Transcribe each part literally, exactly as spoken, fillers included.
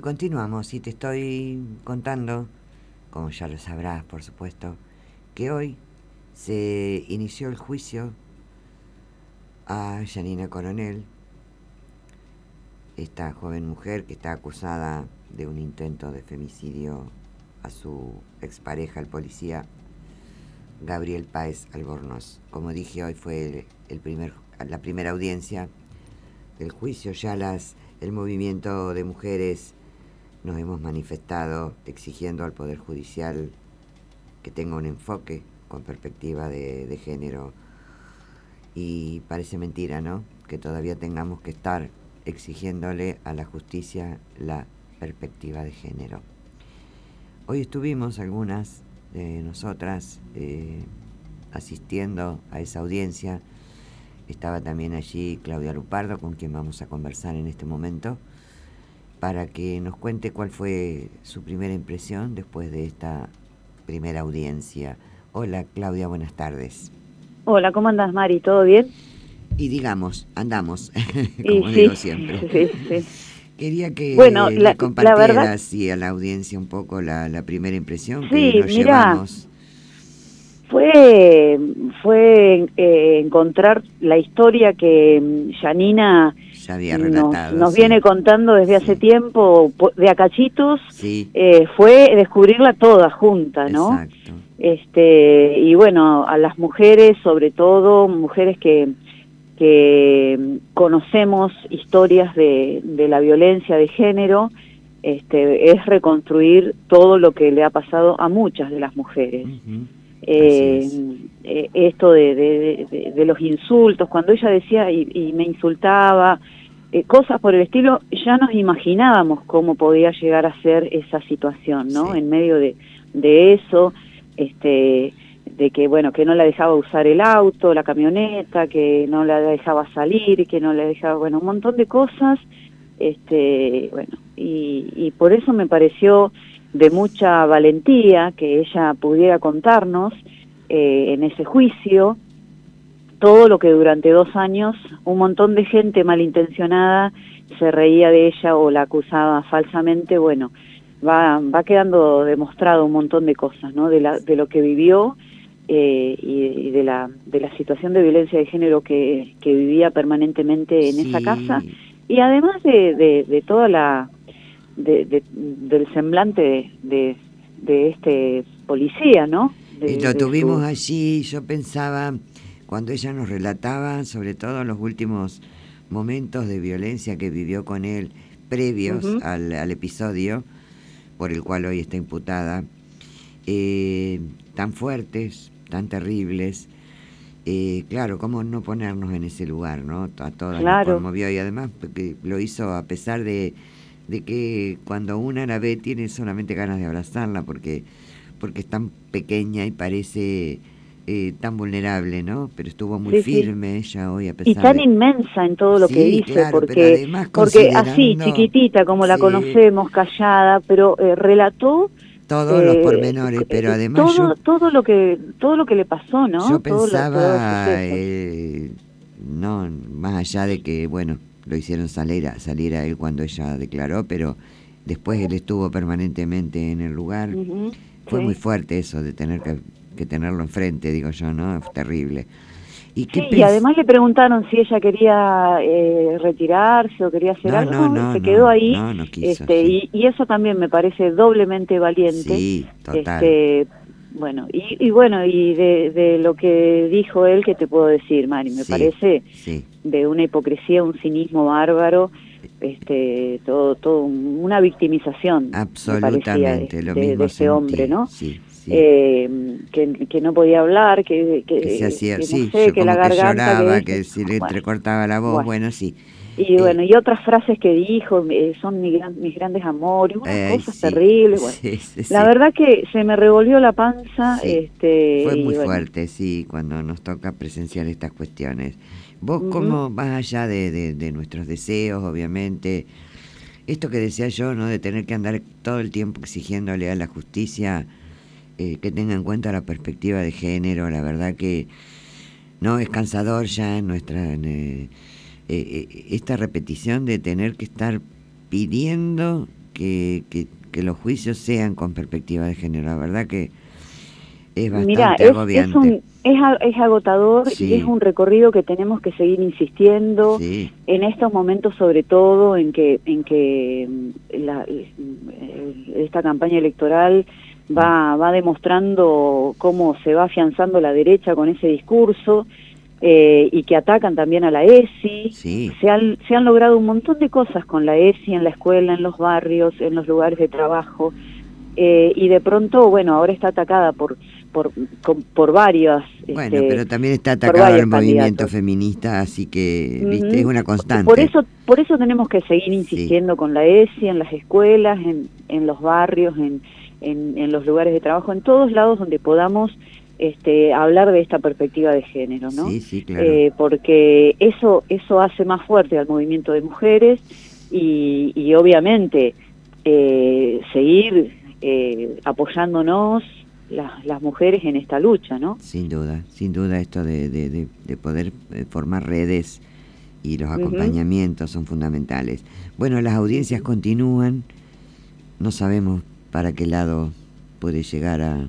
continuamos y te estoy contando, como ya lo sabrás, por supuesto, que hoy se inició el juicio a Yanina Coronel, esta joven mujer que está acusada de un intento de femicidio a su expareja, el policía Gabriel Páez Albornoz. Como dije, hoy fue el, el primer, la primera audiencia del juicio. Ya las, el movimiento de mujeres nos hemos manifestado exigiendo al Poder Judicial que tenga un enfoque con perspectiva de, de género. Y parece mentira, ¿no?, que todavía tengamos que estar exigiéndole a la justicia la perspectiva de género. Hoy estuvimos algunas de nosotras eh, asistiendo a esa audiencia. Estaba también allí Claudia Lupardo, con quien vamos a conversar en este momento, para que nos cuente cuál fue su primera impresión después de esta primera audiencia. Hola Claudia, buenas tardes. Hola, ¿cómo andas, Mari? ¿Todo bien? Y digamos, andamos, Y como sí, digo siempre. sí, sí. Quería que Bueno, la, le compartieras la verdad, sí, a la audiencia un poco la, la primera impresión sí, que nos mira, llevamos. Fue, fue eh, encontrar la historia que Yanina Ya había nos, relatado. nos sí. viene contando desde Sí. hace tiempo, de a cachitos, Sí, eh, fue descubrirla toda junta, ¿no? exacto. Este, y bueno, a las mujeres, sobre todo, mujeres que, que conocemos historias de, de la violencia de género, este, es reconstruir todo lo que le ha pasado a muchas de las mujeres. Uh-huh. Eh, eh, esto de, de, de, de los insultos, cuando ella decía y, y me insultaba, eh, cosas por el estilo, ya nos imaginábamos cómo podía llegar a ser esa situación, ¿no? Sí. En medio de, de eso, este, de que, bueno, que no la dejaba usar el auto, la camioneta, que no la dejaba salir, que no la dejaba, bueno, un montón de cosas, este, bueno, y, y por eso me pareció de mucha valentía que ella pudiera contarnos eh, en ese juicio todo lo que durante dos años un montón de gente malintencionada se reía de ella o la acusaba falsamente. Bueno, va va quedando demostrado un montón de cosas, ¿no? De la de lo que vivió eh, y, y de la de la situación de violencia de género que, que vivía permanentemente en Sí. esa casa, y además de, de, de toda la De, de, del semblante de, de, de este policía, ¿no? De, Y lo de tuvimos su... allí. Yo pensaba, cuando ella nos relataba, sobre todo los últimos momentos de violencia que vivió con él, previos Uh-huh. al, al episodio por el cual hoy está imputada, eh, tan fuertes, tan terribles. Eh, claro, cómo no ponernos en ese lugar, ¿no? A todas Claro. nos conmovió, y además porque lo hizo a pesar de de que cuando una la ve tiene solamente ganas de abrazarla porque porque es tan pequeña y parece eh, tan vulnerable, ¿no? Pero estuvo muy Sí, firme sí. ella hoy a pesar Y tan de... inmensa en todo lo sí, que dice, claro, porque pero además porque así, considerando chiquitita como la sí, conocemos, callada, pero eh, relató todos los eh, pormenores, pero eh, además yo todo todo lo que todo lo que le pasó, yo ¿no? Todo lo, todo el pensaba suceso. eh, no, más allá de que bueno, lo hicieron salir a, salir a él cuando ella declaró, pero después él estuvo permanentemente en el lugar. Uh-huh. Fue Sí. muy fuerte eso de tener que, que tenerlo enfrente, digo yo, ¿no? Es terrible. ¿Y qué Sí, y pens- además le preguntaron si ella quería eh, retirarse o quería hacer No, algo, no, no, no, se quedó no, ahí, no, no quiso, este, sí. y, y eso también me parece doblemente valiente, Sí, total. este, bueno, y, y bueno, y de, de lo que dijo él, ¿qué te puedo decir, Mari? Me Sí, parece sí. de una hipocresía, un cinismo bárbaro, este, todo, todo una victimización, me parecía, de, Absolutamente, lo de, mismo de este hombre, sentí, ¿no? sí, sí. Eh, que, que no podía hablar, que, que, Que se hacía, que no sí, sé, yo que la como que garganta, lloraba, que que eso, se le bueno, entrecortaba la voz, bueno. bueno, sí. Y Eh, bueno, y otras frases que dijo, eh, son mi gran, mis grandes amores, unas ay, cosas sí, terribles, bueno. sí, sí, La sí. verdad que se me revolvió la panza, Sí, este, fue muy y bueno. fuerte, sí, cuando nos toca presenciar estas cuestiones. Vos, Uh-huh. como más allá de, de, de nuestros deseos, obviamente, esto que decía yo, ¿no? De tener que andar todo el tiempo exigiéndole a la justicia eh, que tenga en cuenta la perspectiva de género, la verdad que no es cansador ya en nuestra en, eh, eh, esta repetición de tener que estar pidiendo que, que, que los juicios sean con perspectiva de género. La verdad que es bastante Mirá, es, agobiante. Es, un, es, es agotador, sí. y es un recorrido que tenemos que seguir insistiendo, sí. en estos momentos sobre todo en que, en que la, esta campaña electoral va, va demostrando cómo se va afianzando la derecha con ese discurso, eh, y que atacan también a la E S I. Sí. Se han, se han logrado un montón de cosas con la E S I en la escuela, en los barrios, en los lugares de trabajo, eh, y de pronto, bueno, ahora está atacada por por, por, por varias... Bueno, este, pero también está atacado el movimiento feminista, así que, uh-huh. viste, es una constante. Por eso, por eso tenemos que seguir insistiendo sí. con la E S I, en las escuelas, en, en los barrios, en, en, en los lugares de trabajo, en todos lados donde podamos este, hablar de esta perspectiva de género, ¿no? Sí, sí, claro. Eh, porque eso, eso hace más fuerte al movimiento de mujeres y, y obviamente eh, seguir eh, apoyándonos Las, las mujeres en esta lucha, ¿no? Sin duda, sin duda esto de, de, de, de poder formar redes y los acompañamientos uh-huh. son fundamentales. Bueno, las audiencias continúan, no sabemos para qué lado puede llegar a,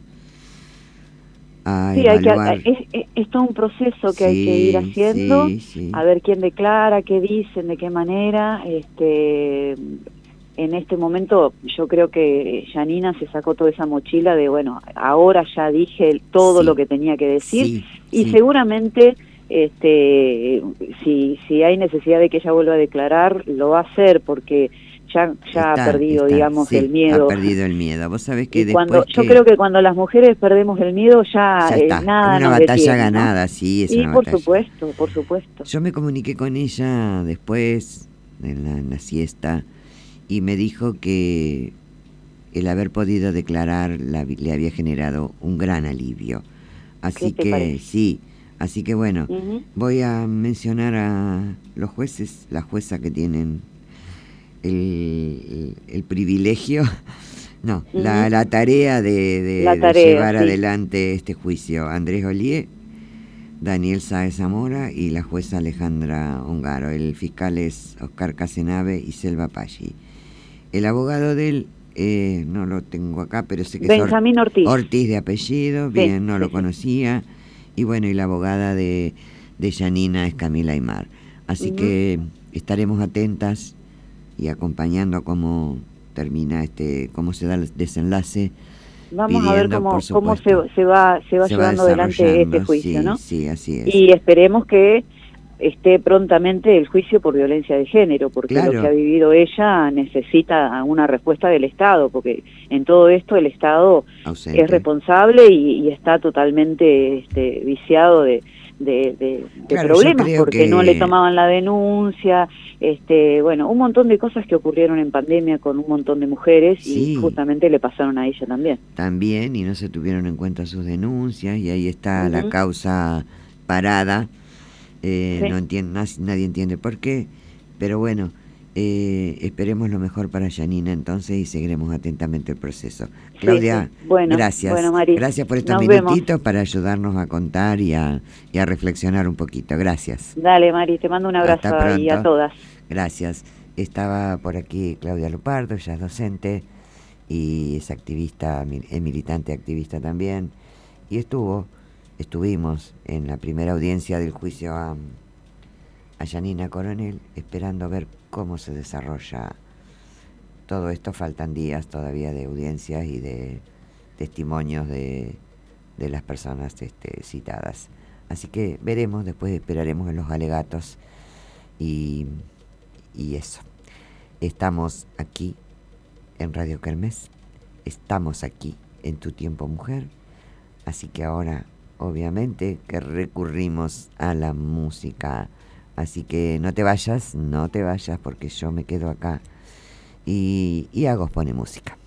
a sí, evaluar. Hay que, es, es, es todo un proceso que sí, hay que ir haciendo, sí, sí. a ver quién declara, qué dicen, de qué manera, este... En este momento yo creo que Yanina se sacó toda esa mochila de, bueno, ahora ya dije todo sí, lo que tenía que decir sí, y sí. seguramente este si si hay necesidad de que ella vuelva a declarar, lo va a hacer porque ya ya está, ha perdido, está, digamos, sí, el miedo. Ha perdido el miedo. Vos sabés que y después cuando, que... Yo creo que cuando las mujeres perdemos el miedo ya, ya está. Eh, nada es una nos batalla detiene, ganada, ¿no? sí, es y una por batalla. supuesto, por supuesto. Yo me comuniqué con ella después, en la, en la siesta, y me dijo que el haber podido declarar la, le había generado un gran alivio. Así que parece? sí, así que bueno, uh-huh. voy a mencionar a los jueces, la jueza que tienen el, el, el privilegio, no, uh-huh. la, la tarea de, de, la tarea, de llevar sí. adelante este juicio. Andrés Olié, Daniel Sáez Zamora y la jueza Alejandra Ongaro. El fiscal es Oscar Casenave y Selva Paggi. El abogado de él, eh, no lo tengo acá, pero sé que Benjamín es Or- Ortiz. Ortiz de apellido, bien, sí, no sí, lo conocía. Y bueno, y la abogada de, de Yanina es Camila Aymar. Así uh-huh. que estaremos atentas y acompañando cómo termina este, cómo se da el desenlace. Vamos pidiendo, a ver cómo, cómo se, se va, se va se llevando va adelante este juicio, sí, ¿no? Sí, así es. Y esperemos que esté prontamente el juicio por violencia de género, porque claro. lo que ha vivido ella necesita una respuesta del Estado, porque en todo esto el Estado Ausente. es responsable y, y está totalmente este, viciado de, de, de, de claro, problemas, porque que... no le tomaban la denuncia, este, bueno, un montón de cosas que ocurrieron en pandemia con un montón de mujeres sí. y justamente le pasaron a ella también. También, y no se tuvieron en cuenta sus denuncias, y ahí está uh-huh. la causa parada. Eh, sí. No entiende, nadie entiende por qué, pero bueno, eh, esperemos lo mejor para Yanina entonces y seguiremos atentamente el proceso. Claudia, sí, sí. Bueno, gracias, bueno, Mari, gracias por estos nos minutitos vemos. para ayudarnos a contar y a, y a reflexionar un poquito. Gracias. Dale, Mari, te mando un abrazo y a todas. Gracias. Estaba por aquí Claudia Lupardo, ella es docente y es activista, es militante activista también, y estuvo Estuvimos en la primera audiencia del juicio a, a Yanina Coronel, esperando ver cómo se desarrolla todo esto. Faltan días todavía de audiencias y de testimonios de, de las personas este, citadas. Así que veremos, después esperaremos en los alegatos y, y eso. Estamos aquí en Radio Kermés, estamos aquí en Tu Tiempo Mujer, así que ahora... obviamente que recurrimos a la música, así que no te vayas, no te vayas porque yo me quedo acá y, y Agos pone música.